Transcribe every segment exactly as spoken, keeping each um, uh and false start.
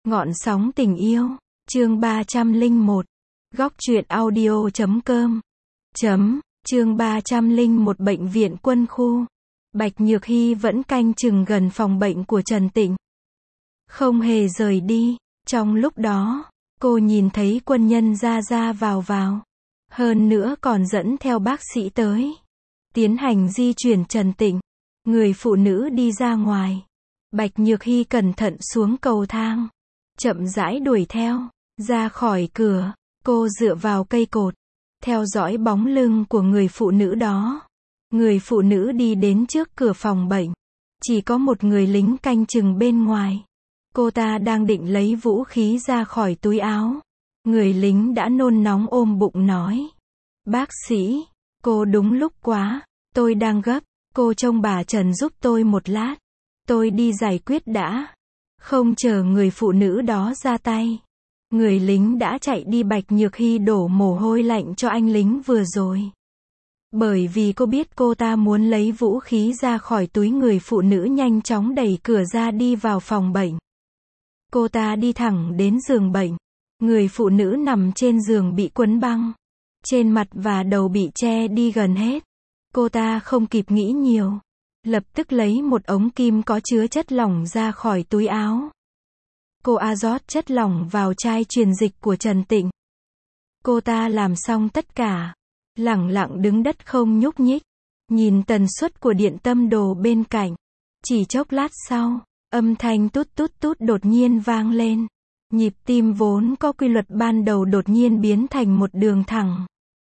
Ngọn sóng tình yêu, chương ba trăm lẻ một, góc truyện audio chấm com, chấm, chương ba trăm lẻ một bệnh viện quân khu. Bạch Nhược Hy vẫn canh chừng gần phòng bệnh của Trần Tịnh. Không hề rời đi, trong lúc đó, cô nhìn thấy quân nhân ra ra vào vào. Hơn nữa còn dẫn theo bác sĩ tới. Tiến hành di chuyển Trần Tịnh. Người phụ nữ đi ra ngoài. Bạch Nhược Hy cẩn thận xuống cầu thang. Chậm rãi đuổi theo. Ra khỏi cửa, cô dựa vào cây cột. Theo dõi bóng lưng của người phụ nữ đó. Người phụ nữ đi đến trước cửa phòng bệnh. Chỉ có một người lính canh chừng bên ngoài. Cô ta đang định lấy vũ khí ra khỏi túi áo. Người lính đã nôn nóng ôm bụng nói. Bác sĩ, cô đúng lúc quá, tôi đang gấp, cô trông bà Trần giúp tôi một lát. Tôi đi giải quyết đã. Không chờ người phụ nữ đó ra tay. Người lính đã chạy đi. Bạch Nhược Hy đổ mồ hôi lạnh cho anh lính vừa rồi. Bởi vì cô biết cô ta muốn lấy vũ khí ra khỏi túi. Người phụ nữ nhanh chóng đẩy cửa ra đi vào phòng bệnh. Cô ta đi thẳng đến giường bệnh. Người phụ nữ nằm trên giường bị quấn băng. Trên mặt và đầu bị che đi gần hết. Cô ta không kịp nghĩ nhiều. Lập tức lấy một ống kim có chứa chất lỏng ra khỏi túi áo. Cô a rót chất lỏng vào chai truyền dịch của Trần Tịnh. Cô ta làm xong tất cả. Lẳng lặng đứng đất không nhúc nhích. Nhìn tần suất của điện tâm đồ bên cạnh. Chỉ chốc lát sau, âm thanh tút tút tút đột nhiên vang lên. Nhịp tim vốn có quy luật ban đầu đột nhiên biến thành một đường thẳng.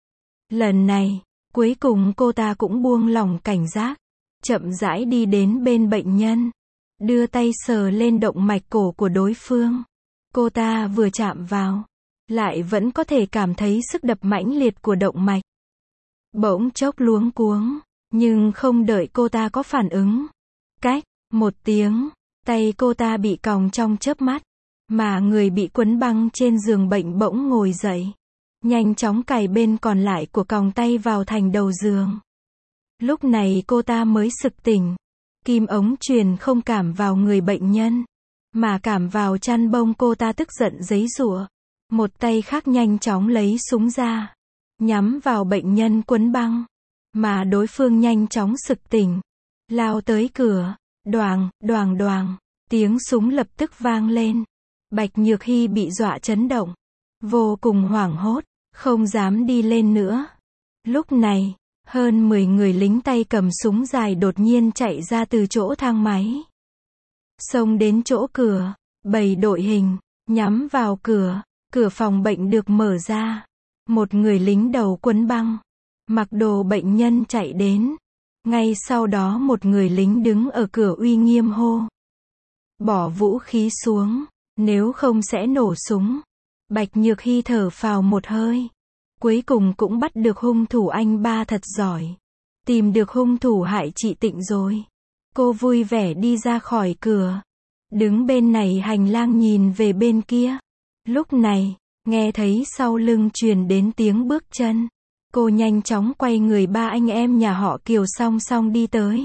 Lần này, cuối cùng cô ta cũng buông lỏng cảnh giác. Chậm rãi đi đến bên bệnh nhân. Đưa tay sờ lên động mạch cổ của đối phương. Cô ta vừa chạm vào. Lại vẫn có thể cảm thấy sức đập mãnh liệt của động mạch. Bỗng chốc luống cuống. Nhưng không đợi cô ta có phản ứng. Cách, một tiếng. Tay cô ta bị còng trong chớp mắt. Mà người bị quấn băng trên giường bệnh bỗng ngồi dậy. Nhanh chóng cài bên còn lại của còng tay vào thành đầu giường. Lúc này cô ta mới sực tỉnh. Kim ống truyền không cảm vào người bệnh nhân. Mà cảm vào chăn bông. Cô ta tức giận giãy giụa. Một tay khác nhanh chóng lấy súng ra. Nhắm vào bệnh nhân quấn băng. Mà đối phương nhanh chóng sực tỉnh. Lao tới cửa. Đoàng, đoàng đoàng. Tiếng súng lập tức vang lên. Bạch Nhược Hy bị dọa chấn động. Vô cùng hoảng hốt. Không dám đi lên nữa. Lúc này, hơn mười người lính tay cầm súng dài đột nhiên chạy ra từ chỗ thang máy. Xông đến chỗ cửa. Bầy đội hình. Nhắm vào cửa. Cửa phòng bệnh được mở ra. Một người lính đầu quấn băng. Mặc đồ bệnh nhân chạy đến. Ngay sau đó một người lính đứng ở cửa uy nghiêm hô. Bỏ vũ khí xuống. Nếu không sẽ nổ súng. Bạch Nhược Hy thở phào một hơi. Cuối cùng cũng bắt được hung thủ. Anh ba thật giỏi. Tìm được hung thủ hại chị Tịnh rồi. Cô vui vẻ đi ra khỏi cửa. Đứng bên này hành lang nhìn về bên kia. Lúc này, nghe thấy sau lưng truyền đến tiếng bước chân. Cô nhanh chóng quay người. Ba anh em nhà họ Kiều song song đi tới.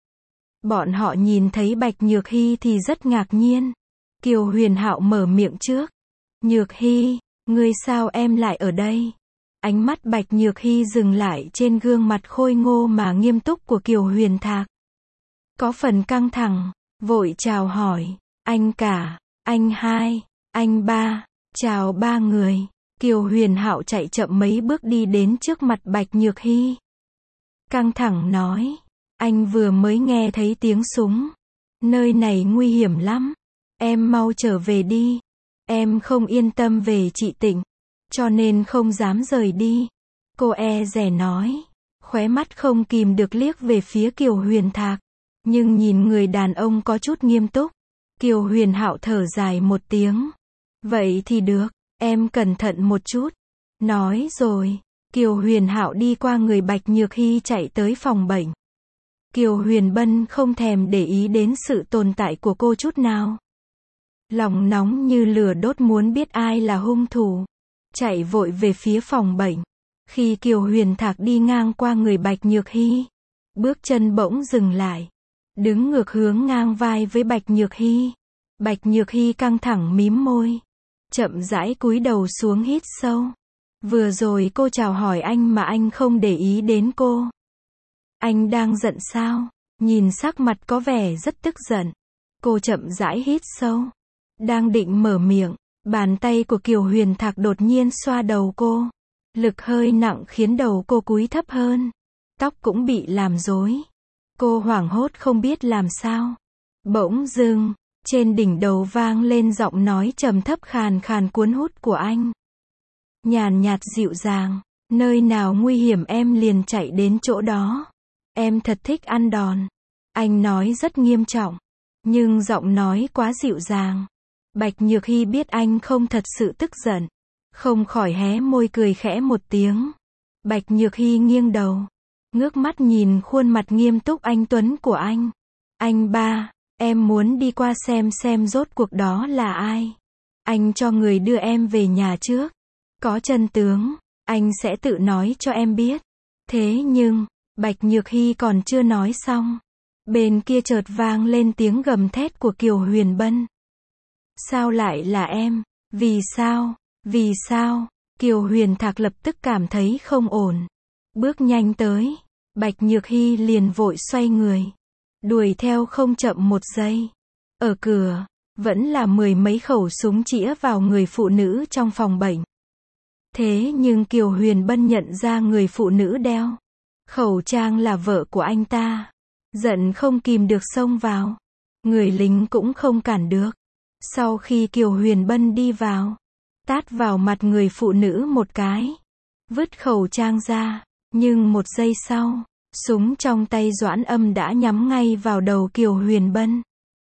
Bọn họ nhìn thấy Bạch Nhược Hy thì rất ngạc nhiên. Kiều Huyền Hạo mở miệng trước. Nhược Hy, ngươi sao em lại ở đây? Ánh mắt Bạch Nhược Hy dừng lại trên gương mặt khôi ngô mà nghiêm túc của Kiều Huyền Thạc. Có phần căng thẳng, vội chào hỏi. Anh cả, anh hai, anh ba, chào ba người. Kiều Huyền Hạo chạy chậm mấy bước đi đến trước mặt Bạch Nhược Hy. Căng thẳng nói. Anh vừa mới nghe thấy tiếng súng. Nơi này nguy hiểm lắm. Em mau trở về đi. Em không yên tâm về chị Tịnh. Cho nên không dám rời đi. Cô e dè nói. Khóe mắt không kìm được liếc về phía Kiều Huyền Thạc. Nhưng nhìn người đàn ông có chút nghiêm túc. Kiều Huyền Hạo thở dài một tiếng. Vậy thì được. Em cẩn thận một chút. Nói rồi. Kiều Huyền Hạo đi qua người Bạch Nhược Hy chạy tới phòng bệnh. Kiều Huyền Bân không thèm để ý đến sự tồn tại của cô chút nào. Lòng nóng như lửa đốt muốn biết ai là hung thủ. Chạy vội về phía phòng bệnh. Khi Kiều Huyền Thạc đi ngang qua người Bạch Nhược Hy. Bước chân bỗng dừng lại. Đứng ngược hướng ngang vai với Bạch Nhược Hy. Bạch Nhược Hy căng thẳng mím môi. Chậm rãi cúi đầu xuống hít sâu. Vừa rồi cô chào hỏi anh mà anh không để ý đến cô. Anh đang giận sao? Nhìn sắc mặt có vẻ rất tức giận. Cô chậm rãi hít sâu. Đang định mở miệng, bàn tay của Kiều Huyền Thạc đột nhiên xoa đầu cô. Lực hơi nặng khiến đầu cô cúi thấp hơn. Tóc cũng bị làm rối. Cô hoảng hốt không biết làm sao. Bỗng dưng, trên đỉnh đầu vang lên giọng nói trầm thấp khàn khàn cuốn hút của anh. Nhàn nhạt dịu dàng, nơi nào nguy hiểm em liền chạy đến chỗ đó. Em thật thích ăn đòn. Anh nói rất nghiêm trọng, nhưng giọng nói quá dịu dàng. Bạch Nhược Hy biết anh không thật sự tức giận, không khỏi hé môi cười khẽ một tiếng. Bạch Nhược Hy nghiêng đầu, ngước mắt nhìn khuôn mặt nghiêm túc anh tuấn của anh. Anh ba, em muốn đi qua xem xem rốt cuộc đó là ai. Anh cho người đưa em về nhà trước. Có chân tướng, anh sẽ tự nói cho em biết. Thế nhưng, Bạch Nhược Hy còn chưa nói xong. Bên kia chợt vang lên tiếng gầm thét của Kiều Huyền Bân. Sao lại là em? Vì sao? Vì sao? Kiều Huyền Thạc lập tức cảm thấy không ổn. Bước nhanh tới. Bạch Nhược Hy liền vội xoay người. Đuổi theo không chậm một giây. Ở cửa, vẫn là mười mấy khẩu súng chĩa vào người phụ nữ trong phòng bệnh. Thế nhưng Kiều Huyền Bân nhận ra người phụ nữ đeo khẩu trang là vợ của anh ta. Giận không kìm được xông vào. Người lính cũng không cản được. Sau khi Kiều Huyền Bân đi vào, tát vào mặt người phụ nữ một cái. Vứt khẩu trang ra. Nhưng một giây sau, súng trong tay Doãn Âm đã nhắm ngay vào đầu Kiều Huyền Bân.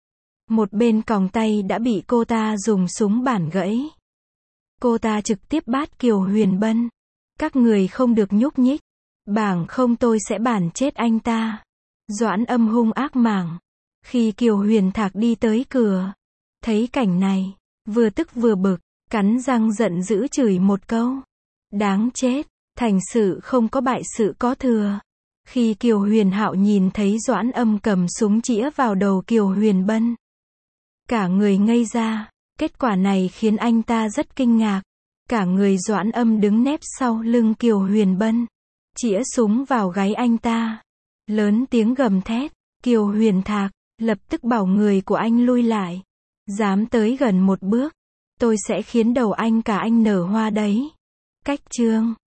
Một bên còng tay đã bị cô ta dùng súng bản gãy. Cô ta trực tiếp bắt Kiều Huyền Bân. Các người không được nhúc nhích. Bảng không tôi sẽ bản chết anh ta. Doãn Âm hung ác mảng. Khi Kiều Huyền Thạc đi tới cửa, thấy cảnh này, vừa tức vừa bực, cắn răng giận dữ chửi một câu. Đáng chết, thành sự không có bại sự có thừa. Khi Kiều Huyền Hạo nhìn thấy Doãn Âm cầm súng chĩa vào đầu Kiều Huyền Bân, cả người ngây ra. Kết quả này khiến anh ta rất kinh ngạc. Cả người Doãn Âm đứng nép sau lưng Kiều Huyền Bân, chĩa súng vào gáy anh ta. Lớn tiếng gầm thét. Kiều Huyền Thạc, lập tức bảo người của anh lui lại. Dám tới gần một bước, tôi sẽ khiến đầu anh cả anh nở hoa đấy. Cách chương